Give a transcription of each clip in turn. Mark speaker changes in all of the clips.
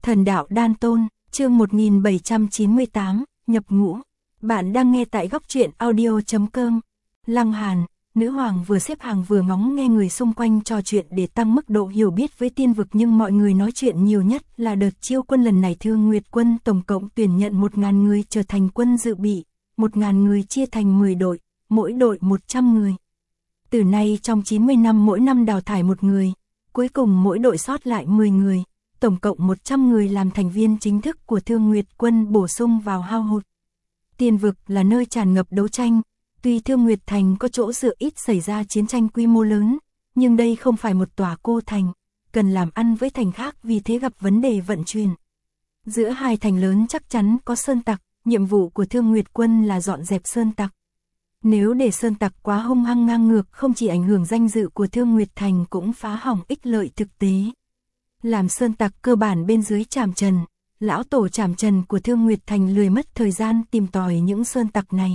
Speaker 1: Thần đạo đan tôn, chương 1798, nhập ngũ. Bạn đang nghe tại góc truyện audio.com. Lăng Hàn, nữ hoàng vừa xếp hàng vừa ngóng nghe người xung quanh trò chuyện để tăng mức độ hiểu biết với tiên vực, nhưng mọi người nói chuyện nhiều nhất là đợt chiêu quân lần này Thương Nguyệt quân tổng cộng tuyển nhận 1.000 người trở thành quân dự bị, 1.000 người chia thành 10 đội, mỗi đội 100 người. Từ nay trong 90 năm mỗi năm đào thải một người, cuối cùng mỗi đội sót lại 10 người. Tổng cộng 100 người làm thành viên chính thức của Thương Nguyệt quân bổ sung vào hao hụt. Tiên vực là nơi tràn ngập đấu tranh, tuy Thương Nguyệt thành có chỗ dựa ít xảy ra chiến tranh quy mô lớn, nhưng đây không phải một tòa cô thành, cần làm ăn với thành khác, vì thế gặp vấn đề vận chuyển. Giữa hai thành lớn chắc chắn có sơn tặc, nhiệm vụ của Thương Nguyệt quân là dọn dẹp sơn tặc. Nếu để sơn tặc quá hung hăng ngang ngược, không chỉ ảnh hưởng danh dự của Thương Nguyệt thành cũng phá hỏng ích lợi thực tế. Làm sơn tặc cơ bản bên dưới Trảm Trần, lão tổ Trảm Trần của Thương Nguyệt thành lười mất thời gian tìm tòi những sơn tặc này.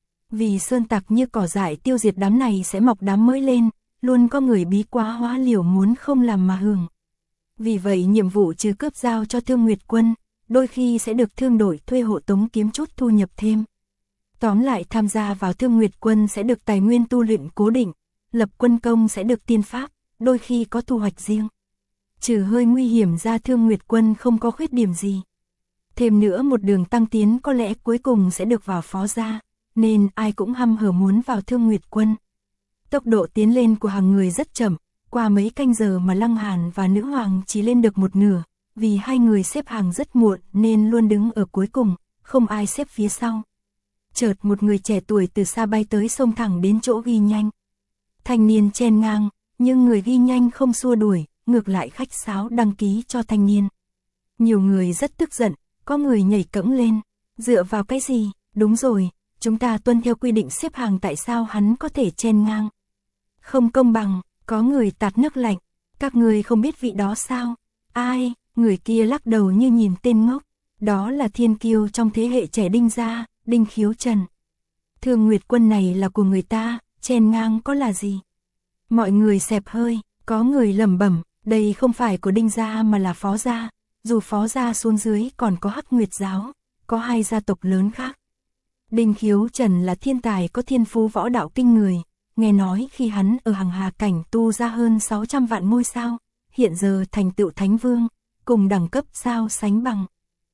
Speaker 1: Vì sơn tặc như cỏ dại, tiêu diệt đám này sẽ mọc đám mới lên, luôn có người bí quá hóa liều muốn không làm mà hưởng. Vì vậy nhiệm vụ trừ cướp giao cho Thương Nguyệt quân, đôi khi sẽ được thương đội thuê hộ tống kiếm chút thu nhập thêm. Tóm lại, tham gia vào Thương Nguyệt quân sẽ được tài nguyên tu luyện cố định, lập quân công sẽ được tiên pháp, đôi khi có thu hoạch riêng. Trừ hơi nguy hiểm ra, Thương Nguyệt quân không có khuyết điểm gì. Thêm nữa, một đường tăng tiến có lẽ cuối cùng sẽ được vào phó gia, nên ai cũng hăm hở muốn vào Thương Nguyệt quân. Tốc độ tiến lên của hàng người rất chậm, qua mấy canh giờ mà Lăng Hàn và nữ hoàng chỉ lên được một nửa, vì hai người xếp hàng rất muộn nên luôn đứng ở cuối cùng, không ai xếp phía sau. Chợt một người trẻ tuổi từ xa bay tới, xông thẳng đến chỗ ghi nhanh. Thanh niên chen ngang, nhưng người ghi nhanh không xua đuổi, ngược lại khách sáo đăng ký cho thanh niên. Nhiều người rất tức giận, có người nhảy cẫng lên. Dựa vào cái gì? Đúng rồi, chúng ta tuân theo quy định xếp hàng, tại sao hắn có thể chen ngang? Không công bằng. Có người tạt nước lạnh. Các người không biết vị đó sao? Ai? Người kia lắc đầu như nhìn tên ngốc. Đó là thiên kiêu trong thế hệ trẻ Đinh gia, Đinh Khiếu Trần. Thương Nguyệt quân này là của người ta, chen ngang có là gì? Mọi người xẹp hơi. Có người lẩm bẩm, đây không phải của Đinh gia mà là phó gia. Dù phó gia xuống dưới còn có Hắc Nguyệt giáo, có hai gia tộc lớn khác. Đinh Khiếu Trần là thiên tài có thiên phú võ đạo kinh người. Nghe nói khi hắn ở Hằng Hà cảnh tu ra hơn 600 vạn ngôi sao, hiện giờ thành tựu thánh vương, cùng đẳng cấp sao sánh bằng.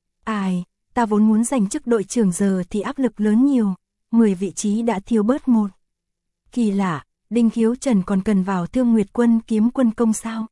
Speaker 1: Ai, ta vốn muốn giành chức đội trưởng, giờ thì áp lực lớn nhiều, 10 vị trí đã thiếu bớt một. Kỳ lạ, Đinh Khiếu Trần còn cần vào Thương Nguyệt quân kiếm quân công sao?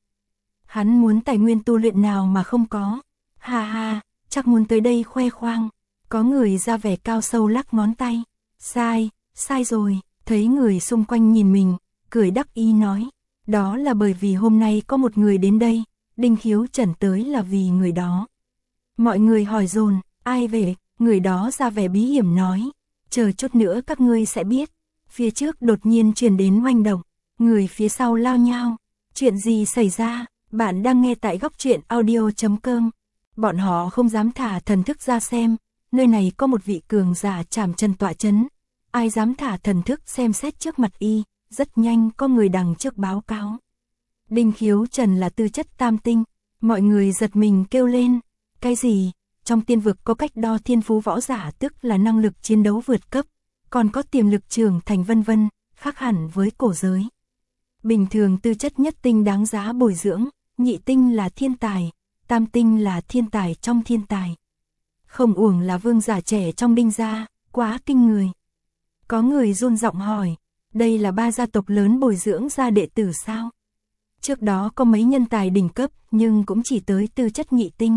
Speaker 1: Hắn muốn tài nguyên tu luyện nào mà không có? Ha ha, chắc muốn tới đây khoe khoang. Có người ra vẻ cao sâu lắc ngón tay. Sai, sai rồi. Thấy người xung quanh nhìn mình, cười đắc ý nói. Đó là bởi vì hôm nay có một người đến đây, Đinh Khiếu Trần tới là vì người đó. Mọi người hỏi dồn, ai về? Người đó ra vẻ bí hiểm nói. Chờ chút nữa các ngươi sẽ biết. Phía trước đột nhiên truyền đến oanh động, người phía sau lao nhao. Chuyện gì xảy ra? Bạn đang nghe tại góc truyện audio.com. Bọn họ không dám thả thần thức ra xem, nơi này có một vị cường giả Trảm Trần tọa chấn. Ai dám thả thần thức xem xét trước mặt y? Rất nhanh có người đằng trước báo cáo. Đinh Khiếu Trần là tư chất tam tinh. Mọi người giật mình kêu lên. Cái gì? Trong tiên vực có cách đo thiên phú võ giả, tức là năng lực chiến đấu vượt cấp, còn có tiềm lực trưởng thành vân vân, khác hẳn với cổ giới. Bình thường tư chất nhất tinh đáng giá bồi dưỡng, nhị tinh là thiên tài, tam tinh là thiên tài trong thiên tài. Không uổng là vương giả trẻ trong Đinh gia, quá kinh người. Có người run giọng hỏi, đây là ba gia tộc lớn bồi dưỡng ra đệ tử sao? Trước đó có mấy nhân tài đỉnh cấp nhưng cũng chỉ tới tư chất nhị tinh.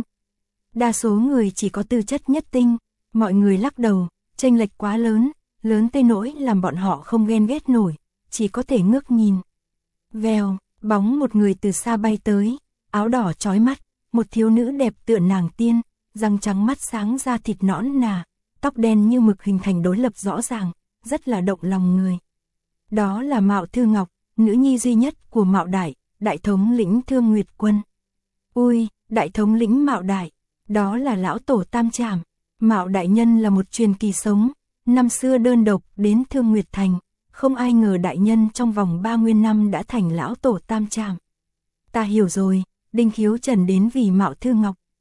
Speaker 1: Đa số người chỉ có tư chất nhất tinh. Mọi người lắc đầu, chênh lệch quá lớn, lớn tới nỗi làm bọn họ không ghen ghét nổi, chỉ có thể ngước nhìn. Vèo, bóng một người từ xa bay tới, áo đỏ chói mắt, một thiếu nữ đẹp tựa nàng tiên, răng trắng mắt sáng, da thịt nõn nà, tóc đen như mực hình thành đối lập rõ ràng, rất là động lòng người. Đó là Mạo Thư Ngọc, nữ nhi duy nhất của Mạo Đại, đại thống lĩnh Thương Nguyệt quân. Ui, đại thống lĩnh Mạo Đại, đó là lão tổ Tam Trảm. Mạo đại nhân là một truyền kỳ sống, năm xưa đơn độc đến Thương Nguyệt thành, không ai ngờ đại nhân trong vòng 3 nguyên năm đã thành lão tổ Tam Trảm. Ta hiểu rồi, Đinh Khiếu Trần đến vì Mạo Thư Ngọc.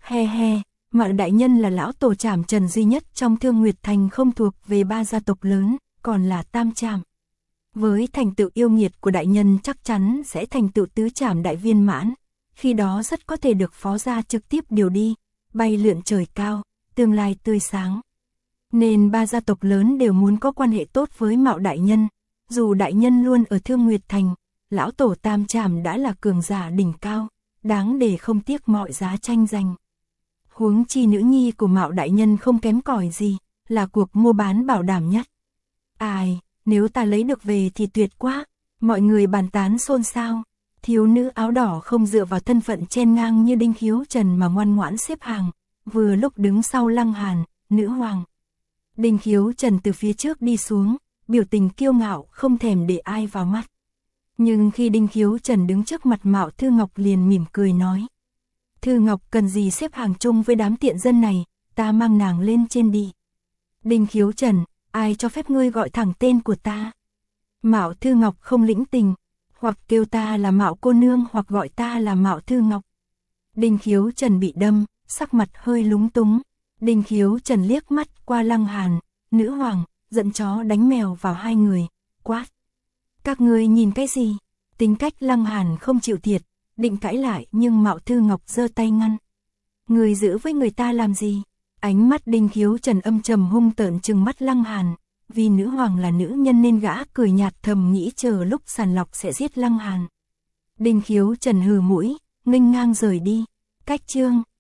Speaker 1: He he, Mạo đại nhân là lão tổ Trảm Trần duy nhất trong Thương Nguyệt Thành không thuộc về 3 gia tộc lớn, còn là tam trảm. Với thành tựu yêu nghiệt của đại nhân chắc chắn sẽ thành tựu tứ trảm đại viên mãn, khi đó rất có thể được phó gia trực tiếp điều đi, bay lượn trời cao, tương lai tươi sáng. Nên 3 gia tộc lớn đều muốn có quan hệ tốt với Mạo đại nhân, dù đại nhân luôn ở Thương Nguyệt Thành, lão tổ tam trảm đã là cường giả đỉnh cao, đáng để không tiếc mọi giá tranh giành. Huống chi nữ nhi của Mạo đại nhân không kém cỏi gì, là cuộc mua bán bảo đảm nhất. Ai, nếu ta lấy được về thì tuyệt quá, mọi người bàn tán xôn xao. Thiếu nữ áo đỏ không dựa vào thân phận chen ngang như Đinh Khiếu Trần mà ngoan ngoãn xếp hàng, vừa lúc đứng sau Lăng Hàn, nữ hoàng. Đinh Khiếu Trần từ phía trước đi xuống, biểu tình kiêu ngạo không thèm để ai vào mắt. Nhưng khi Đinh Khiếu Trần đứng trước mặt Mạo Thư Ngọc liền mỉm cười nói. Thư Ngọc cần gì xếp hàng chung với đám tiện dân này, ta mang nàng lên trên đi. Đinh Khiếu Trần, ai cho phép ngươi gọi thẳng tên của ta? Mạo Thư Ngọc không lĩnh tình, hoặc kêu ta là Mạo cô nương hoặc gọi ta là Mạo Thư Ngọc. Đinh Khiếu Trần bị đâm, sắc mặt hơi lúng túng. Đinh Khiếu Trần liếc mắt qua Lăng Hàn, nữ hoàng, giận chó đánh mèo vào hai người, quát. Các ngươi nhìn cái gì? Tính cách Lăng Hàn không chịu thiệt, định cãi lại nhưng Mạo Thư Ngọc giơ tay ngăn. Người giữ với người ta làm gì? Ánh mắt Đinh Khiếu Trần âm trầm hung tợn trừng mắt Lăng Hàn, vì nữ hoàng là nữ nhân nên gã cười nhạt thầm nghĩ chờ lúc sàng lọc sẽ giết Lăng Hàn. Đinh Khiếu Trần hừ mũi, nghênh ngang rời đi. Cách chương